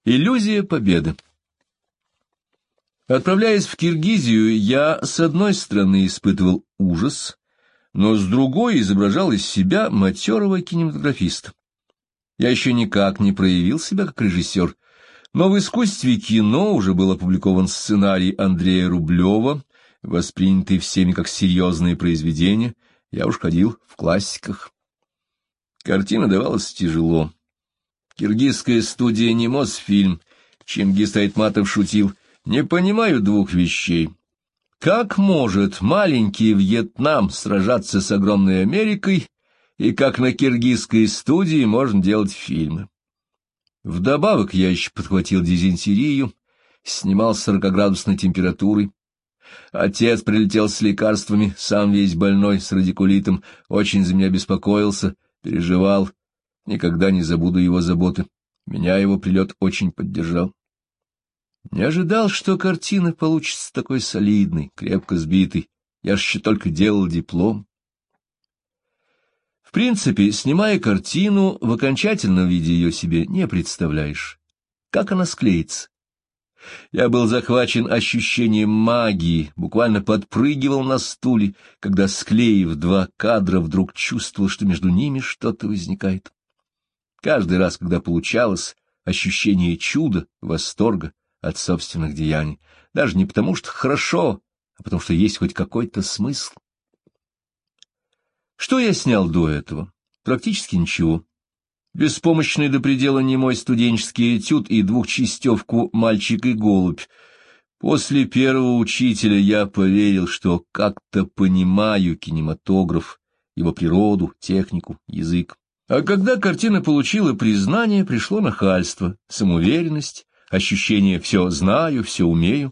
Иллюзия победы. Отправляясь в Киргизию, я, с одной стороны, испытывал ужас, но с другой изображал из себя матерого кинематографиста. Я еще никак не проявил себя как режиссер, но в искусстве кино уже был опубликован сценарий Андрея Рублева, воспринятый всеми как серьезное произведение, я уж ходил в классиках. Картина давалась тяжело. Киргизская студия «Не Мосфильм», Чингис Айтматов шутил: «Не понимаю двух вещей. Как может маленький Вьетнам сражаться с огромной Америкой, и как на киргизской студии можно делать фильмы?» Вдобавок я еще подхватил дизентерию, снимал с 40-градусной температурой. Отец прилетел с лекарствами, сам весь больной, с радикулитом, очень за меня беспокоился, переживал. Никогда не забуду его заботы. Меня его прилет очень поддержал. Не ожидал, что картина получится такой солидной, крепко сбитой. Я ж еще только делал диплом. В принципе, снимая картину, в окончательном виде ее себе не представляешь. Как она склеится? Я был захвачен ощущением магии, буквально подпрыгивал на стуле, когда, склеив 2 кадра, вдруг чувствовал, что между ними что-то возникает. Каждый раз, когда получалось, ощущение чуда, восторга от собственных деяний, даже не потому, что хорошо, а потому, что есть хоть какой-то смысл. Что я снял до этого? Практически ничего. Беспомощный до предела немой студенческий этюд и двухчастевку «Мальчик и голубь». После первого учителя я поверил, что как-то понимаю кинематограф, его природу, технику, язык. А когда картина получила признание, пришло нахальство, самоуверенность, ощущение «все знаю, все умею».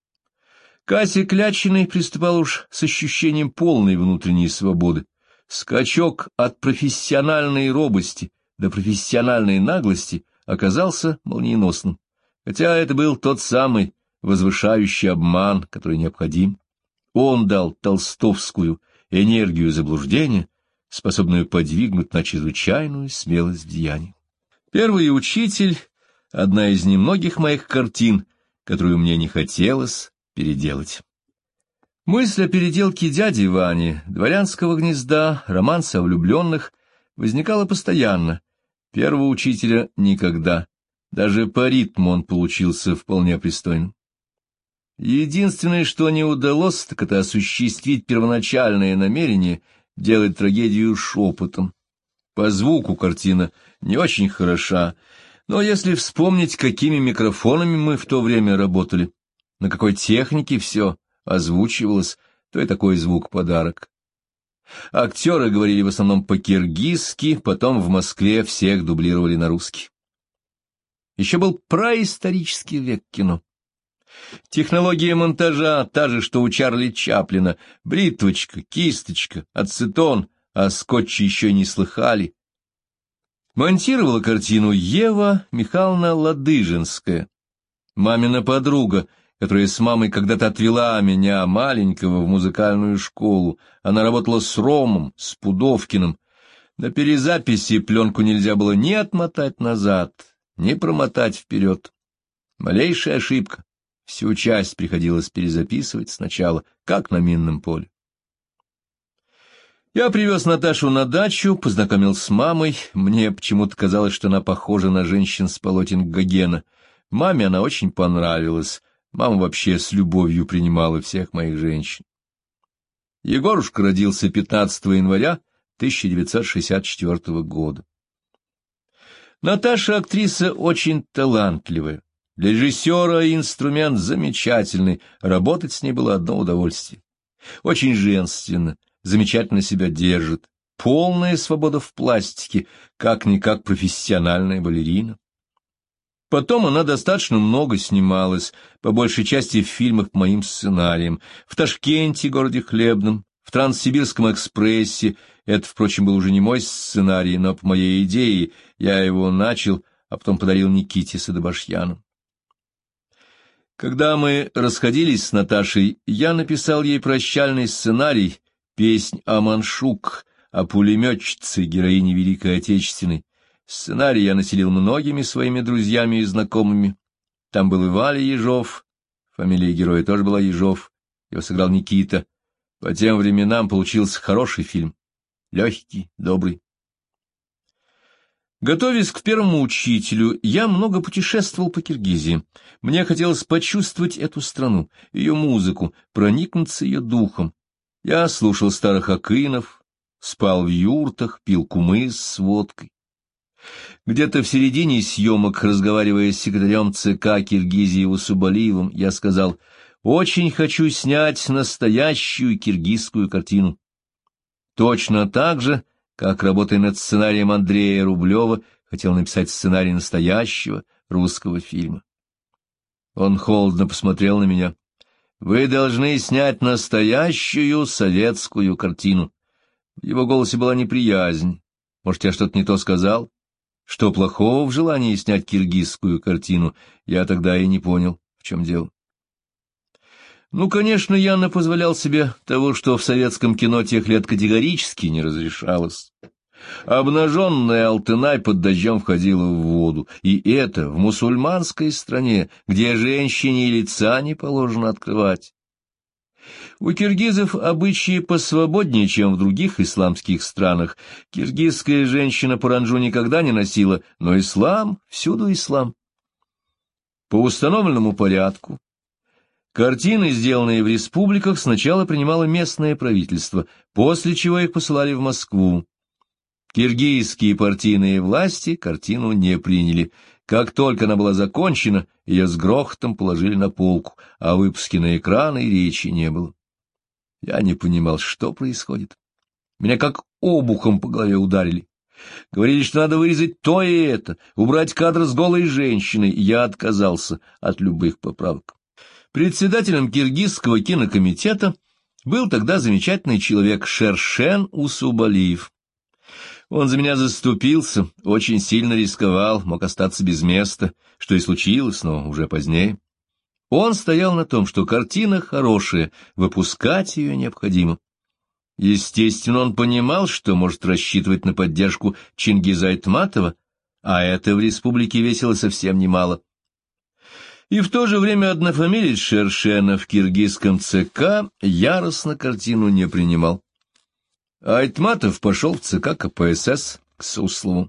Кася Клячиной приступала уж с ощущением полной внутренней свободы. Скачок от профессиональной робости до профессиональной наглости оказался молниеносным, хотя это был тот самый возвышающий обман, который необходим. Он дал толстовскую энергию заблуждения, способную подвигнуть на чрезвычайную смелость деяний. «Первый учитель» — одна из немногих моих картин, которую мне не хотелось переделать. Мысль о переделке дяди Вани, «Дворянского гнезда», романса о влюбленных возникала постоянно. Первого учителя никогда. Даже по ритму он получился вполне пристойным. Единственное, что не удалось, так это осуществить первоначальное намерение делать трагедию шепотом. По звуку картина не очень хороша, но если вспомнить, какими микрофонами мы в то время работали, на какой технике все озвучивалось, то и такой звук подарок. Актеры говорили в основном по-киргизски, потом в Москве всех дублировали на русский. Еще был праисторический век кино. Технология монтажа та же, что у Чарли Чаплина. Бритвочка, кисточка, ацетон, о скотче еще не слыхали. Монтировала картину Ева Михайловна Ладыжинская, мамина подруга, которая с мамой когда-то отвела меня, маленького, в музыкальную школу. Она работала с Ромом, с Пудовкиным. На перезаписи пленку нельзя было ни отмотать назад, ни промотать вперед. Малейшая ошибка. Всю часть приходилось перезаписывать сначала, как на минном поле. Я привез Наташу на дачу, познакомил с мамой. Мне почему-то казалось, что она похожа на женщин с полотен Гогена. Маме она очень понравилась. Мама вообще с любовью принимала всех моих женщин. Егорушка родился 15 января 1964 года. Наташа актриса очень талантливая. Для режиссера инструмент замечательный, работать с ней было одно удовольствие. Очень женственно, замечательно себя держит, полная свобода в пластике, как-никак профессиональная балерина. Потом она достаточно много снималась, по большей части в фильмах по моим сценариям, в Ташкенте, городе Хлебном, в Транссибирском экспрессе. Это, впрочем, был уже не мой сценарий, но по моей идее я его начал, а потом подарил Никите Садобашьяну. Когда мы расходились с Наташей, я написал ей прощальный сценарий, песнь о Маншук, о пулеметчице, героине Великой Отечественной. Сценарий я населил многими своими друзьями и знакомыми. Там был и Валя Ежов, фамилия героя тоже была Ежов, его сыграл Никита. По тем временам получился хороший фильм, легкий, добрый. Готовясь к первому учителю, я много путешествовал по Киргизии. Мне хотелось почувствовать эту страну, ее музыку, проникнуться ее духом. Я слушал старых акынов, спал в юртах, пил кумыс с водкой. Где-то в середине съемок, разговаривая с секретарем ЦК Киргизии Усубалиевым, я сказал: «Очень хочу снять настоящую киргизскую картину». Точно так же, как, работая над сценарием Андрея Рублева, хотел написать сценарий настоящего русского фильма. Он холодно посмотрел на меня. «Вы должны снять настоящую советскую картину». В его голосе была неприязнь. Может, я что-то не то сказал? Что плохого в желании снять киргизскую картину, я тогда и не понял, в чем дело. Ну, конечно, я напозволял себе того, что в советском кино тех лет категорически не разрешалось. Обнаженная Алтынай под дождем входила в воду, и это в мусульманской стране, где женщине и лица не положено открывать. У киргизов обычаи посвободнее, чем в других исламских странах. Киргизская женщина паранджу никогда не носила, но ислам, всюду ислам. По установленному порядку картины, сделанные в республиках, сначала принимало местное правительство, после чего их посылали в Москву. Киргизские партийные власти картину не приняли. Как только она была закончена, ее с грохотом положили на полку, а о выпуске на экраны и речи не было. Я не понимал, что происходит. Меня как обухом по голове ударили. Говорили, что надо вырезать то и это, убрать кадр с голой женщиной. Я отказался от любых поправок. Председателем киргизского кинокомитета был тогда замечательный человек Шершен Усубалиев. Он за меня заступился, очень сильно рисковал, мог остаться без места, что и случилось, но уже позднее. Он стоял на том, что картина хорошая, выпускать ее необходимо. Естественно, он понимал, что может рассчитывать на поддержку Чингиза Айтматова, а это в республике весило совсем немало. И в то же время однофамилец Шершена в киргизском ЦК яростно картину не принимал. Айтматов пошел в ЦК КПСС к Суслову.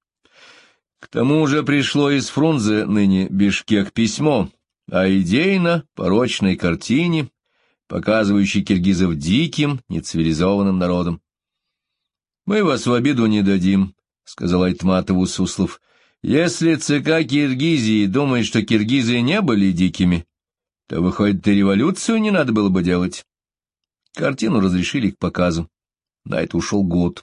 К тому же пришло из Фрунзе, ныне Бишкек, письмо о идейно-порочной картине, показывающей киргизов диким, нецивилизованным народом. «Мы вас в обиду не дадим», — сказал Айтматову Суслов. «Если ЦК Киргизии думает, что киргизы не были дикими, то, выходит, и революцию не надо было бы делать». Картину разрешили к показу. На это ушел год.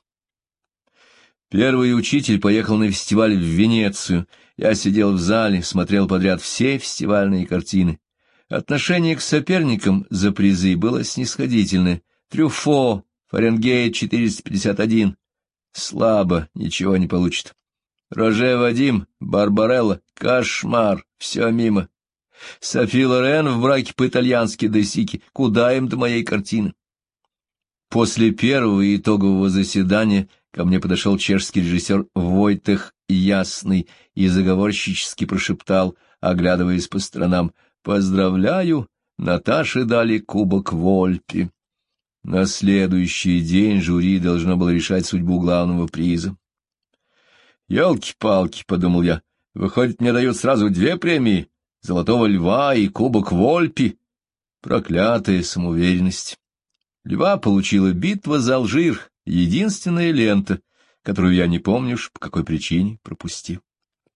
Первый учитель поехал на фестиваль в Венецию. Я сидел в зале, смотрел подряд все фестивальные картины. Отношение к соперникам за призы было снисходительное. Трюфо, Фаренгейт 451. Слабо, ничего не получит. Роже Вадим, Барбарелла, кошмар, все мимо. Софи Лорен в браке по-итальянски Десики. Куда им до моей картины? После первого итогового заседания ко мне подошел чешский режиссер Войтех Ясный и заговорщически прошептал, оглядываясь по сторонам: «Поздравляю, Наташе дали кубок Вольпи». На следующий день жюри должно было решать судьбу главного приза. «Елки-палки», — подумал я, — «выходит, мне дают сразу 2 премии — Золотого льва и кубок Вольпи». Проклятая самоуверенность. Льва получила «Битва за Алжир», единственная лента, которую я не помню уж по какой причине пропустил.